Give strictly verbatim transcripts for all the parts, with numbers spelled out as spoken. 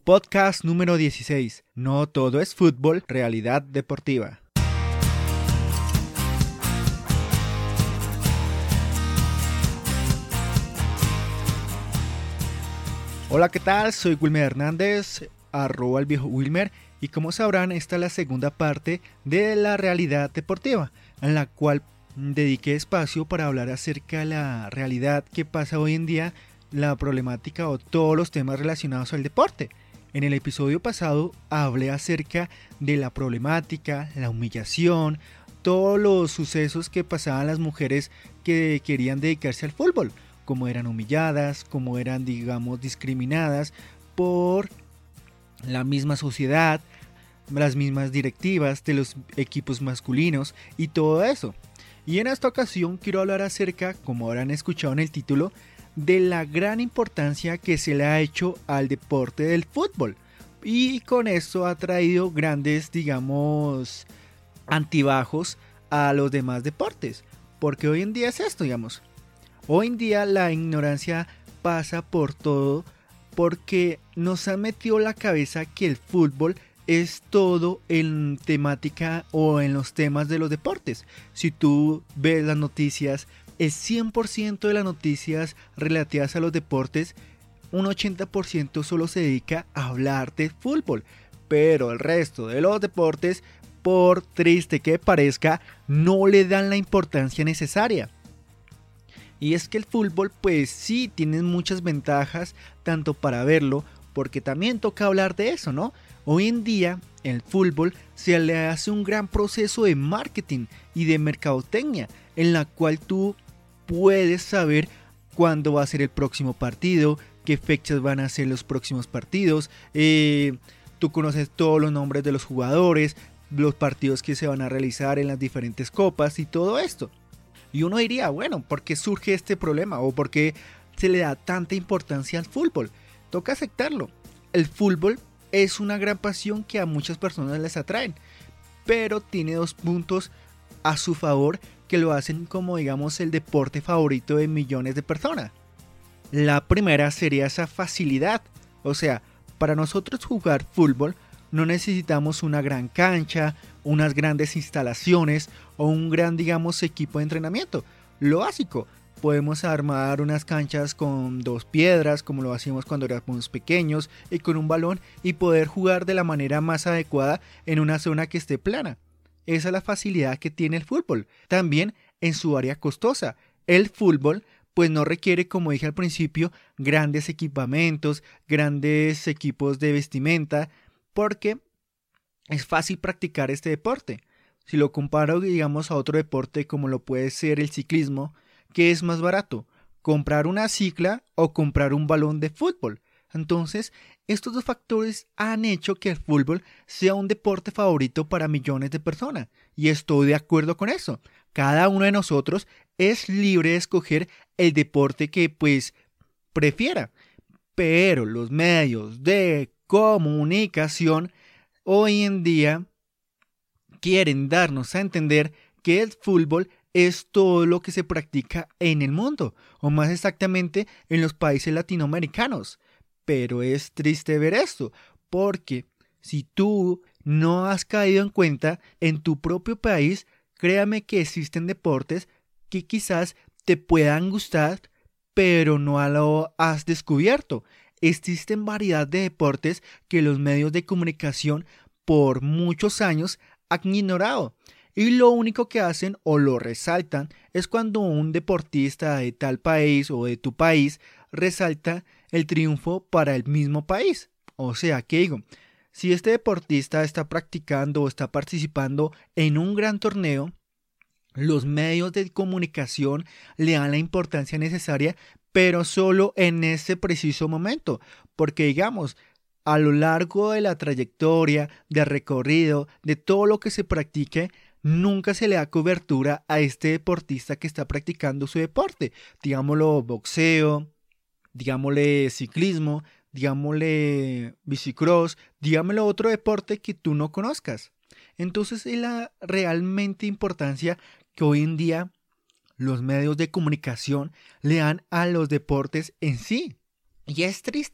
Podcast número dieciséis. No todo es fútbol, realidad deportiva. Hola, ¿qué tal? Soy Wilmer Hernández, arroba el viejo Wilmer, y como sabrán, esta es la segunda parte de la realidad deportiva, en la cual dediqué espacio para hablar acerca de la realidad que pasa hoy en día, la problemática o todos los temas relacionados al deporte. En el episodio pasado hablé acerca de la problemática, la humillación, todos los sucesos que pasaban las mujeres que querían dedicarse al fútbol, cómo eran humilladas, cómo eran, digamos, discriminadas por la misma sociedad, las mismas directivas de los equipos masculinos y todo eso. Y en esta ocasión quiero hablar acerca, como habrán escuchado en el título, de la gran importancia que se le ha hecho al deporte del fútbol. Y con esto ha traído grandes, digamos, antibajos a los demás deportes. Porque hoy en día es esto, digamos. Hoy en día la ignorancia pasa por todo porque nos ha metido en la cabeza que el fútbol es todo en temática o en los temas de los deportes. Si tú ves las noticias, el cien por ciento de las noticias relativas a los deportes, un ochenta por ciento solo se dedica a hablar de fútbol. Pero el resto de los deportes, por triste que parezca, no le dan la importancia necesaria. Y es que el fútbol pues sí tiene muchas ventajas, tanto para verlo, porque también toca hablar de eso, ¿no? Hoy en día el fútbol se le hace un gran proceso de marketing y de mercadotecnia, en la cual tú puedes saber cuándo va a ser el próximo partido, qué fechas van a ser los próximos partidos, eh, tú conoces todos los nombres de los jugadores, los partidos que se van a realizar en las diferentes copas y todo esto. Y uno diría, bueno, ¿por qué surge este problema? ¿O por qué se le da tanta importancia al fútbol? Toca aceptarlo. El fútbol es una gran pasión que a muchas personas les atraen, pero tiene dos puntos a su favor que lo hacen como, digamos, el deporte favorito de millones de personas. La primera sería esa facilidad. O sea, para nosotros jugar fútbol no necesitamos una gran cancha, unas grandes instalaciones o un gran, digamos, equipo de entrenamiento. Lo básico, podemos armar unas canchas con dos piedras, como lo hacíamos cuando éramos pequeños, y con un balón, y poder jugar de la manera más adecuada en una zona que esté plana. Esa es la facilidad que tiene el fútbol. También en su área costosa. El fútbol pues no requiere, como dije al principio, grandes equipamientos, grandes equipos de vestimenta, porque es fácil practicar este deporte. Si lo comparo, digamos, a otro deporte como lo puede ser el ciclismo, ¿qué es más barato? ¿Comprar una cicla o comprar un balón de fútbol? Entonces, estos dos factores han hecho que el fútbol sea un deporte favorito para millones de personas. Y estoy de acuerdo con eso. Cada uno de nosotros es libre de escoger el deporte que pues prefiera. Pero los medios de comunicación hoy en día quieren darnos a entender que el fútbol es todo lo que se practica en el mundo, o más exactamente en los países latinoamericanos. Pero es triste ver esto, porque si tú no has caído en cuenta en tu propio país, créame que existen deportes que quizás te puedan gustar, pero no lo has descubierto. Existen variedad de deportes que los medios de comunicación por muchos años han ignorado. Y lo único que hacen o lo resaltan es cuando un deportista de tal país o de tu país resalta el triunfo para el mismo país. O sea, ¿qué digo? Si este deportista está practicando o está participando en un gran torneo, los medios de comunicación le dan la importancia necesaria, pero solo en ese preciso momento. Porque digamos, a lo largo de la trayectoria, de recorrido, de todo lo que se practique, nunca se le da cobertura a este deportista que está practicando su deporte. Digámoslo boxeo, digámosle ciclismo, digámosle bicicross, digámosle otro deporte que tú no conozcas. Entonces es la realmente importancia que hoy en día los medios de comunicación le dan a los deportes en sí. Y es triste,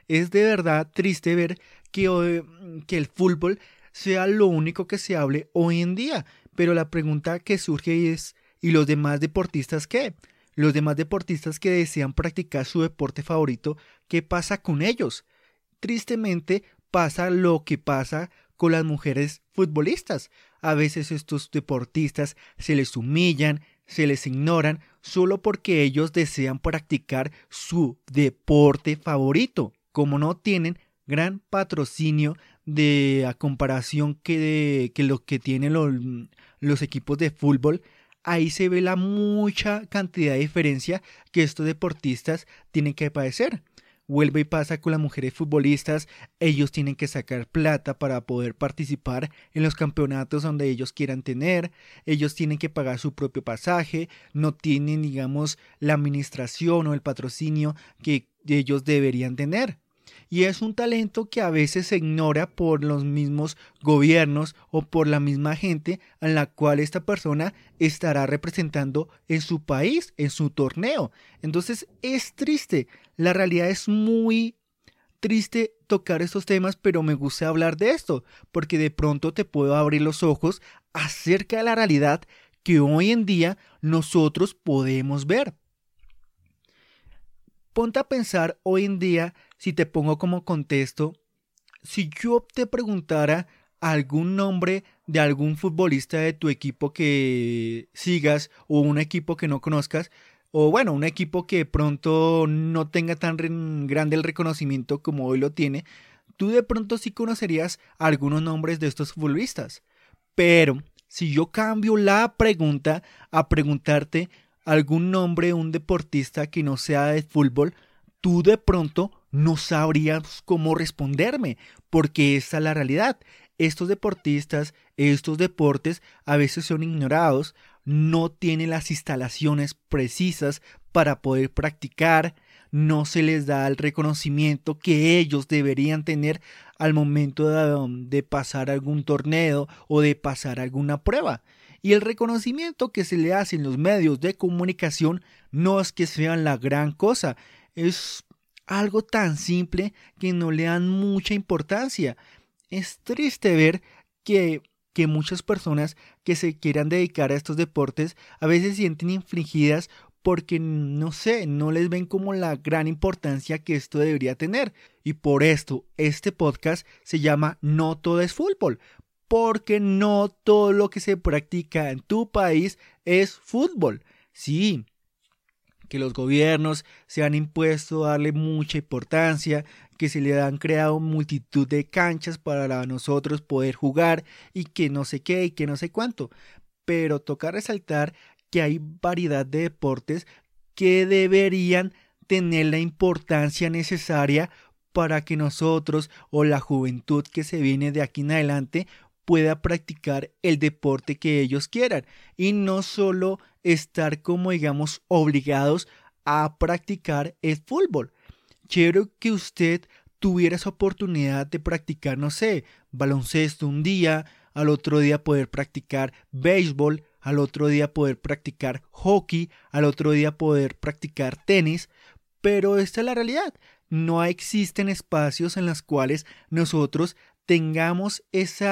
Es de verdad triste ver que, hoy- que el fútbol sea lo único que se hable hoy en día. Pero la pregunta que surge es, ¿y los demás deportistas qué? Los demás deportistas que desean practicar su deporte favorito, ¿qué pasa con ellos? Tristemente pasa lo que pasa con las mujeres futbolistas. A veces estos deportistas se les humillan, se les ignoran solo porque ellos desean practicar su deporte favorito. Como no tienen gran patrocinio de a comparación que, de, que lo que tienen los, los equipos de fútbol, ahí se ve la mucha cantidad de diferencia que estos deportistas tienen que padecer. Vuelve y pasa con las mujeres futbolistas, ellos tienen que sacar plata para poder participar en los campeonatos donde ellos quieran tener, ellos tienen que pagar su propio pasaje, no tienen, digamos, la administración o el patrocinio que ellos deberían tener. Y es un talento que a veces se ignora por los mismos gobiernos o por la misma gente a la cual esta persona estará representando en su país, en su torneo. Entonces es triste, la realidad es muy triste tocar estos temas, pero me gusta hablar de esto, porque de pronto te puedo abrir los ojos acerca de la realidad que hoy en día nosotros podemos ver. Ponte a pensar hoy en día, si te pongo como contexto, si yo te preguntara algún nombre de algún futbolista de tu equipo que sigas o un equipo que no conozcas, o bueno, un equipo que pronto no tenga tan re- grande el reconocimiento como hoy lo tiene, tú de pronto sí conocerías algunos nombres de estos futbolistas. Pero si yo cambio la pregunta a preguntarte algún nombre de un deportista que no sea de fútbol, tú de pronto no sabrías cómo responderme, porque esa es la realidad. Estos deportistas, estos deportes a veces son ignorados, no tienen las instalaciones precisas para poder practicar, no se les da el reconocimiento que ellos deberían tener al momento de, de pasar algún torneo o de pasar alguna prueba. Y el reconocimiento que se le hace en los medios de comunicación no es que sean la gran cosa, es algo tan simple que no le dan mucha importancia. Es triste ver que, que muchas personas que se quieran dedicar a estos deportes a veces se sienten infligidas porque, no sé, no les ven como la gran importancia que esto debería tener. Y por esto, este podcast se llama No todo es fútbol, porque no todo lo que se practica en tu país es fútbol. Sí, que los gobiernos se han impuesto a darle mucha importancia, que se le han creado multitud de canchas para nosotros poder jugar y que no sé qué y que no sé cuánto. Pero toca resaltar que hay variedad de deportes que deberían tener la importancia necesaria para que nosotros o la juventud que se viene de aquí en adelante pueda practicar el deporte que ellos quieran y no solo estar como digamos obligados a practicar el fútbol. Quiero que usted tuviera esa oportunidad de practicar, no sé, baloncesto un día, al otro día poder practicar béisbol, al otro día poder practicar hockey, al otro día poder practicar tenis, pero esta es la realidad. No existen espacios en los cuales nosotros tengamos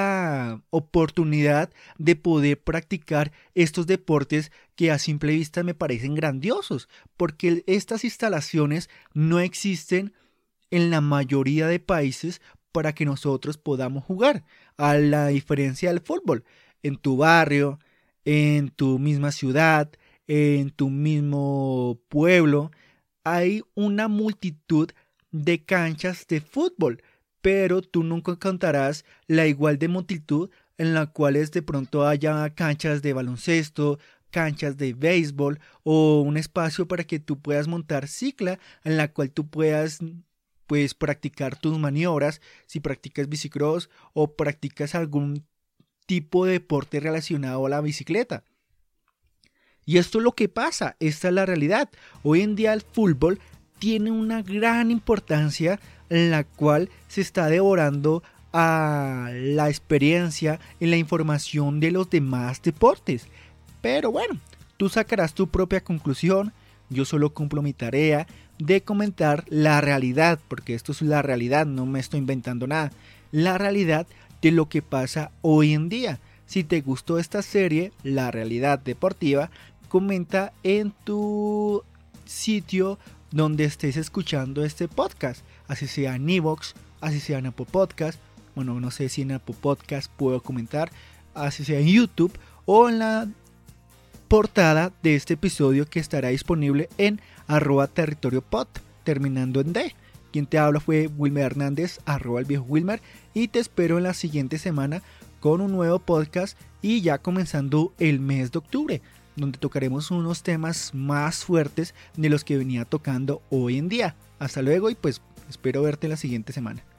esa oportunidad de poder practicar estos deportes que a simple vista me parecen grandiosos, porque estas instalaciones no existen en la mayoría de países para que nosotros podamos jugar, a la diferencia del fútbol. En tu barrio, en tu misma ciudad, en tu mismo pueblo, hay una multitud de canchas de fútbol, pero tú nunca contarás la igual de multitud en la cuales de pronto haya canchas de baloncesto, canchas de béisbol o un espacio para que tú puedas montar cicla en la cual tú puedas pues practicar tus maniobras si practicas bicicross o practicas algún tipo de deporte relacionado a la bicicleta. Y esto es lo que pasa, esta es la realidad. Hoy en día el fútbol tiene una gran importancia en la cual se está devorando a la experiencia y la información de los demás deportes. Pero bueno, tú sacarás tu propia conclusión, yo solo cumplo mi tarea de comentar la realidad, porque esto es la realidad, no me estoy inventando nada, la realidad de lo que pasa hoy en día. Si te gustó esta serie, La Realidad Deportiva, comenta en tu sitio donde estés escuchando este podcast, así sea en iVoox, así sea en Apple Podcast, bueno, no sé si en Apple Podcast puedo comentar, así sea en YouTube o en la portada de este episodio que estará disponible en arroba territorio pod, terminando en D. Quien te habla fue Wilmer Hernández, arroba el viejo Wilmer, y te espero en la siguiente semana con un nuevo podcast y ya comenzando el mes de octubre, donde tocaremos unos temas más fuertes de los que venía tocando hoy en día. Hasta luego y pues espero verte la siguiente semana.